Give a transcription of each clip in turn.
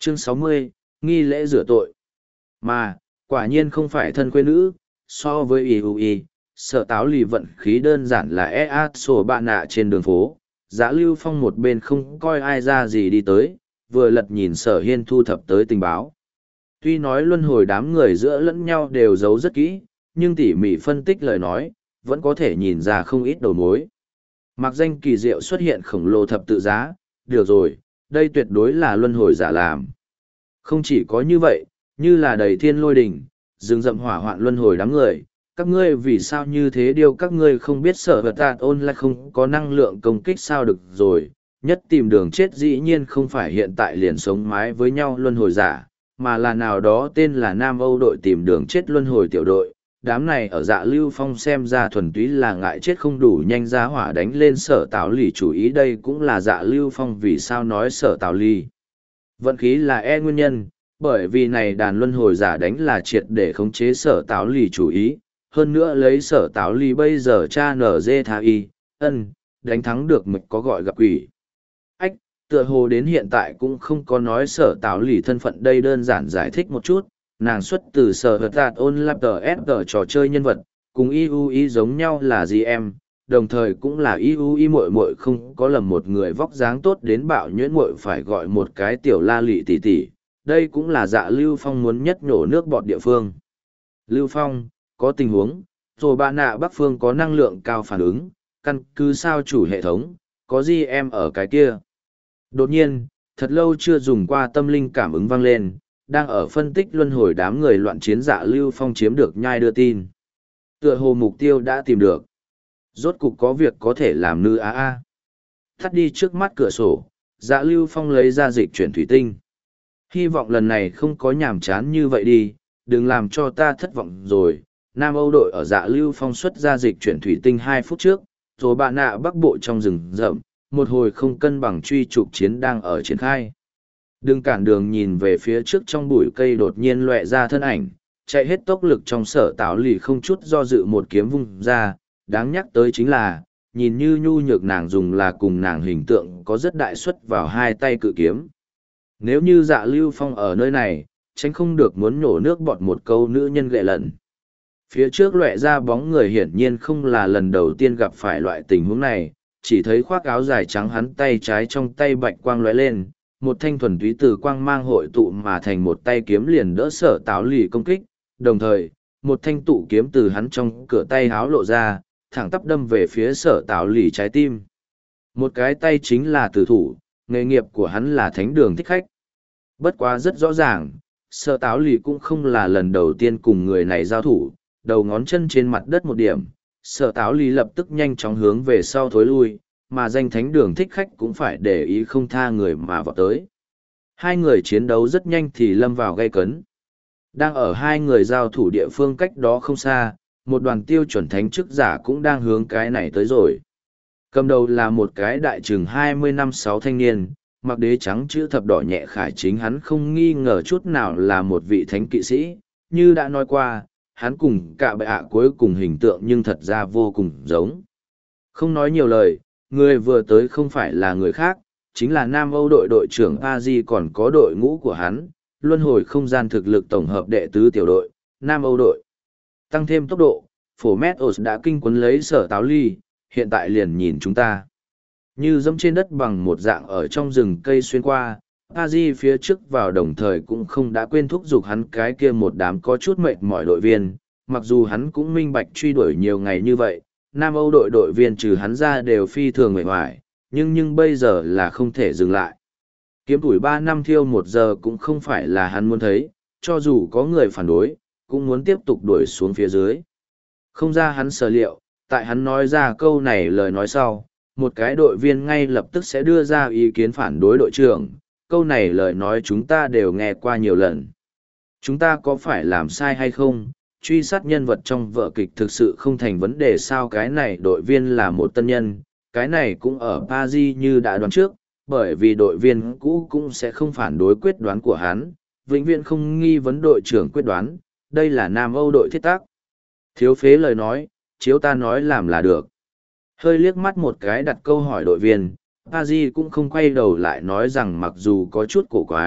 Chương 60, nghi lễ rửa tội. Mà, quả nhiên không phải thân quê nữ, so với IUI, sở táo lì vận khí đơn giản là EA sổ bạn nạ trên đường phố. Dã Lưu Phong một bên không coi ai ra gì đi tới, vừa lật nhìn sở hiên thu thập tới tình báo. Tuy nói luân hồi đám người giữa lẫn nhau đều giấu rất kỹ, nhưng tỉ mỉ phân tích lời nói, vẫn có thể nhìn ra không ít đầu mối. Mặc danh kỳ diệu xuất hiện khổng lồ thập tự giá, được rồi, đây tuyệt đối là luân hồi giả làm. Không chỉ có như vậy, như là đầy thiên lôi đỉnh, rừng rậm hỏa hoạn luân hồi đám người, các ngươi vì sao như thế điều các ngươi không biết sở vật tạt ôn lại không có năng lượng công kích sao được rồi, nhất tìm đường chết dĩ nhiên không phải hiện tại liền sống mái với nhau luân hồi giả, mà là nào đó tên là Nam Âu đội tìm đường chết luân hồi tiểu đội. Đám này ở Dạ Lưu Phong xem ra thuần túy là ngại chết không đủ nhanh ra hỏa đánh lên sở táo lì, chủ ý đây cũng là Dạ Lưu Phong vì sao nói sở táo lì vận khí là nguyên nhân, bởi vì này đàn luân hồi giả đánh là triệt để khống chế sở táo lì chủ ý, hơn nữa lấy sở táo lì bây giờ cha nở dê tha y, đánh thắng được mực có gọi gặp quỷ. Ách, tựa hồ đến hiện tại cũng không có nói sở táo lì thân phận, đây đơn giản giải thích một chút. Nàng xuất từ sở hợp tạt ôn lạp tờ s tờ trò chơi nhân vật, cùng IUI giống nhau là GM, đồng thời cũng là IUI muội muội, không có lầm một người vóc dáng tốt đến bạo nhuyễn muội phải gọi một cái tiểu la lị tỷ tỷ. Đây cũng là Dạ Lưu Phong muốn nhất nổ nước bọt địa phương. Lưu Phong, có tình huống, rồi bạn nạ Bắc Phương có năng lượng cao phản ứng, căn cứ sao chủ hệ thống, có GM ở cái kia. Đột nhiên, thật lâu chưa dùng qua tâm linh cảm ứng vang lên, đang ở phân tích luân hồi đám người loạn chiến. Dạ Lưu Phong chiếm được nhai đưa tin. Tựa hồ mục tiêu đã tìm được. Rốt cục có việc có thể làm nữ a. Thắt đi trước mắt cửa sổ, Dạ Lưu Phong lấy ra dịch chuyển thủy tinh. Hy vọng lần này không có nhàm chán như vậy đi, đừng làm cho ta thất vọng rồi. Nam Âu đội ở Dạ Lưu Phong xuất ra dịch chuyển thủy tinh 2 phút trước, rồi bạn nạ bắc bộ trong rừng rậm, một hồi không cân bằng truy trục chiến đang ở triển khai. Đừng cản đường, nhìn về phía trước trong bụi cây đột nhiên lóe ra thân ảnh, chạy hết tốc lực trong sở táo lì không chút do dự một kiếm vung ra. Đáng nhắc tới chính là, nhìn như nhu nhược nàng dùng là cùng nàng hình tượng có rất đại suất vào hai tay cự kiếm. Nếu như Dạ Lưu Phong ở nơi này, tránh không được muốn nhổ nước bọt một câu nữ nhân gệ lần. Phía trước lóe ra bóng người hiển nhiên không là lần đầu tiên gặp phải loại tình huống này, chỉ thấy khoác áo dài trắng, hắn tay trái trong tay bạch quang lóe lên, một thanh thuần túy từ quang mang hội tụ mà thành một tay kiếm liền đỡ sở táo lì công kích, đồng thời, một thanh tụ kiếm từ hắn trong cửa tay háo lộ ra, thẳng tắp đâm về phía sở táo lì trái tim. Một cái tay chính là tử thủ, nghề nghiệp của hắn là thánh đường thích khách. Bất quá rất rõ ràng, sở táo lì cũng không là lần đầu tiên cùng người này giao thủ, đầu ngón chân trên mặt đất một điểm, sở táo lì lập tức nhanh chóng hướng về sau thối lui, mà danh thánh đường thích khách cũng phải để ý không tha người mà vào tới. Hai người chiến đấu rất nhanh thì lâm vào gay cấn. Đang ở hai người giao thủ địa phương cách đó không xa, một đoàn tiêu chuẩn thánh chức giả cũng đang hướng cái này tới rồi. Cầm đầu là một cái đại chừng 20 năm 6 thanh niên, mặc đế trắng chữ thập đỏ nhẹ khải, chính hắn không nghi ngờ chút nào là một vị thánh kỵ sĩ. Như đã nói qua, hắn cùng cả bệ hạ cuối cùng hình tượng nhưng thật ra vô cùng giống. Không nói nhiều lời, người vừa tới không phải là người khác, chính là Nam Âu đội đội trưởng Pazi, còn có đội ngũ của hắn, luân hồi không gian thực lực tổng hợp đệ tứ tiểu đội, Nam Âu đội. Tăng thêm tốc độ, phổ Metos đã kinh quấn lấy sở táo ly, hiện tại liền nhìn chúng ta. Như dẫm trên đất bằng một dạng ở trong rừng cây xuyên qua, Pazi phía trước vào, đồng thời cũng không đã quên thúc giục hắn cái kia một đám có chút mệt mỏi đội viên, mặc dù hắn cũng minh bạch truy đuổi nhiều ngày như vậy. Nam Âu đội đội viên trừ hắn ra đều phi thường mệt mỏi, nhưng bây giờ là không thể dừng lại. Kiếm tuổi 3 năm thiêu 1 giờ cũng không phải là hắn muốn thấy, cho dù có người phản đối, cũng muốn tiếp tục đuổi xuống phía dưới. Không ra hắn sở liệu, tại hắn nói ra câu này lời nói sau, một cái đội viên ngay lập tức sẽ đưa ra ý kiến phản đối đội trưởng. Câu này lời nói chúng ta đều nghe qua nhiều lần. Chúng ta có phải làm sai hay không? Truy sát nhân vật trong vở kịch thực sự không thành vấn đề sao? Cái này đội viên là một tân nhân, cái này cũng ở Paris như đã đoán trước, bởi vì đội viên cũ cũng sẽ không phản đối quyết đoán của hắn, vĩnh viễn không nghi vấn đội trưởng quyết đoán, đây là Nam Âu đội thiết tác. Thiếu phế lời nói, chiếu ta nói làm là được. Hơi liếc mắt một cái đặt câu hỏi đội viên, Paris cũng không quay đầu lại nói rằng mặc dù có chút cổ quái,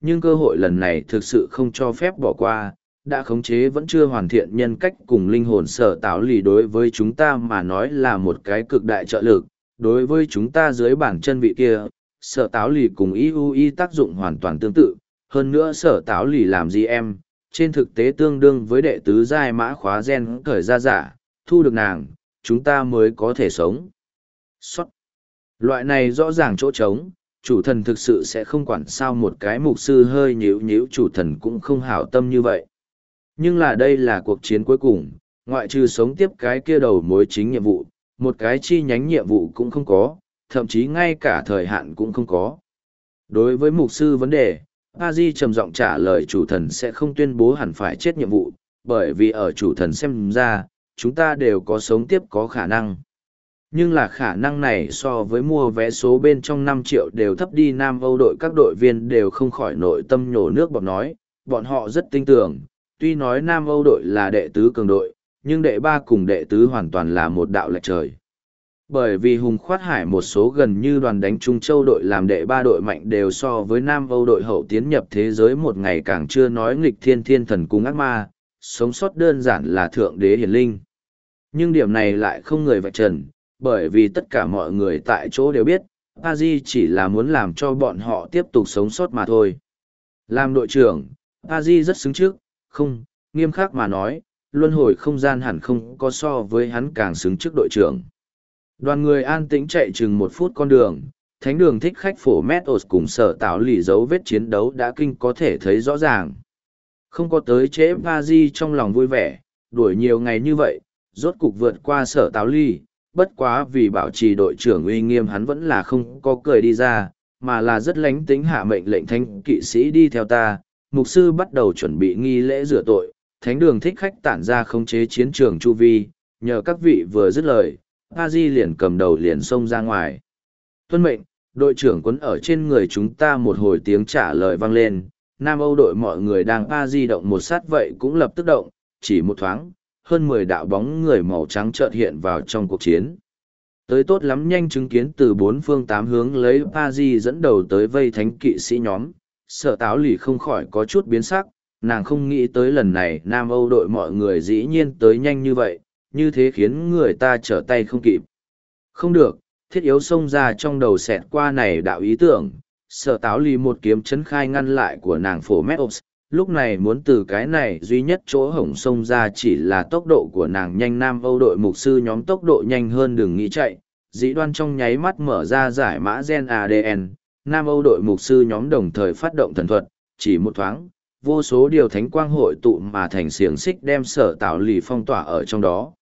nhưng cơ hội lần này thực sự không cho phép bỏ qua, đã khống chế vẫn chưa hoàn thiện nhân cách cùng linh hồn sở táo lì đối với chúng ta mà nói là một cái cực đại trợ lực, đối với chúng ta dưới bản chân vị kia, sở táo lì cùng IUI tác dụng hoàn toàn tương tự, hơn nữa sở táo lì làm gì em, trên thực tế tương đương với đệ tứ giai mã khóa gen thời ra giả, thu được nàng, chúng ta mới có thể sống. Sót. Loại này rõ ràng chỗ trống, chủ thần thực sự sẽ không quản sao một cái mục sư hơi nhíu nhíu chủ thần cũng không hảo tâm như vậy. Nhưng là đây là cuộc chiến cuối cùng, ngoại trừ sống tiếp cái kia đầu mối chính nhiệm vụ, một cái chi nhánh nhiệm vụ cũng không có, thậm chí ngay cả thời hạn cũng không có. Đối với mục sư vấn đề, Pazi trầm giọng trả lời chủ thần sẽ không tuyên bố hẳn phải chết nhiệm vụ, bởi vì ở chủ thần xem ra, chúng ta đều có sống tiếp có khả năng. Nhưng là khả năng này so với mua vé số bên trong 5 triệu đều thấp đi. Nam Âu đội các đội viên đều không khỏi nội tâm nhổ nước bọt nói, bọn họ rất tin tưởng, tuy nói Nam Âu đội là đệ tứ cường đội, nhưng đệ ba cùng đệ tứ hoàn toàn là một đạo lệch trời. Bởi vì Hùng Khoát Hải một số gần như đoàn đánh Trung Châu đội làm đệ ba đội mạnh đều so với Nam Âu đội hậu tiến nhập thế giới một ngày càng chưa nói nghịch thiên thiên thần cùng ác ma, sống sót đơn giản là thượng đế hiển linh. Nhưng điểm này lại không người vạch trần, bởi vì tất cả mọi người tại chỗ đều biết, Pazi chỉ là muốn làm cho bọn họ tiếp tục sống sót mà thôi. Làm đội trưởng, Pazi rất xứng trước, không, nghiêm khắc mà nói, luân hồi không gian hẳn không có so với hắn càng xứng trước đội trưởng. Đoàn người an tĩnh chạy chừng 1 phút con đường, thánh đường thích khách phổ Metos cùng sở tạo lì dấu vết chiến đấu đã kinh có thể thấy rõ ràng. Không có tới trễ Pazi trong lòng vui vẻ, đuổi nhiều ngày như vậy, rốt cục vượt qua sở táo ly, bất quá vì bảo trì đội trưởng uy nghiêm hắn vẫn là không có cười đi ra, mà là rất lánh tính hạ mệnh lệnh thánh kỵ sĩ đi theo ta. Mục sư bắt đầu chuẩn bị nghi lễ rửa tội, thánh đường thích khách tản ra khống chế chiến trường chu vi, nhờ các vị vừa dứt lời, Pazi liền cầm đầu liền xông ra ngoài. Tuân mệnh, đội trưởng quấn ở trên người chúng ta. Một hồi tiếng trả lời vang lên, Nam Âu đội mọi người đang Pazi động một sát vậy cũng lập tức động, chỉ một thoáng, hơn 10 đạo bóng người màu trắng chợt hiện vào trong cuộc chiến. Tới tốt lắm nhanh chứng kiến từ 4 phương 8 hướng lấy Pazi dẫn đầu tới vây thánh kỵ sĩ nhóm, sở táo lì không khỏi có chút biến sắc, nàng không nghĩ tới lần này Nam Âu đội mọi người dĩ nhiên tới nhanh như vậy, như thế khiến người ta trở tay không kịp. Không được, thiết yếu xông ra trong đầu xẹt qua này đạo ý tưởng, sở táo lì một kiếm chấn khai ngăn lại của nàng phổ Metos, lúc này muốn từ cái này duy nhất chỗ hổng xông ra chỉ là tốc độ của nàng nhanh. Nam Âu đội mục sư nhóm tốc độ nhanh hơn đừng nghĩ chạy, dĩ đoan trong nháy mắt mở ra giải mã gen ADN, Nam Âu đội mục sư nhóm đồng thời phát động thần thuật, chỉ một thoáng, vô số điều thánh quang hội tụ mà thành xiềng xích đem sở táo lì phong tỏa ở trong đó.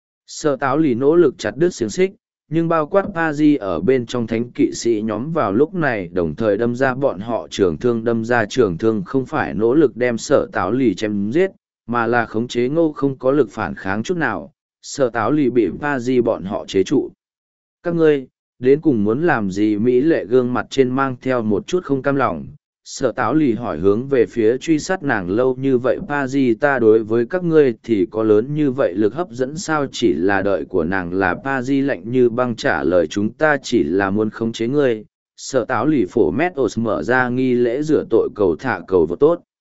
Sở táo lì nỗ lực chặt đứt xiềng xích, nhưng bao quát Pazi ở bên trong thánh kỵ sĩ nhóm vào lúc này đồng thời đâm ra bọn họ trường thương. Đâm ra trường thương không phải nỗ lực đem sở táo lì chém giết, mà là khống chế ngô không có lực phản kháng chút nào, sở táo lì bị Pazi bọn họ chế trụ. Các ngươi, đến cùng muốn làm gì? Mỹ lệ gương mặt trên mang theo một chút không cam lòng, sở táo lì hỏi hướng về phía truy sát nàng lâu như vậy Pazi, ta đối với các ngươi thì có lớn như vậy lực hấp dẫn sao? Chỉ là đợi của nàng là Pazi lạnh như băng trả lời, chúng ta chỉ là muốn khống chế ngươi. Sở táo lì phổ Metos mở ra nghi lễ rửa tội cầu thả cầu vô tốt.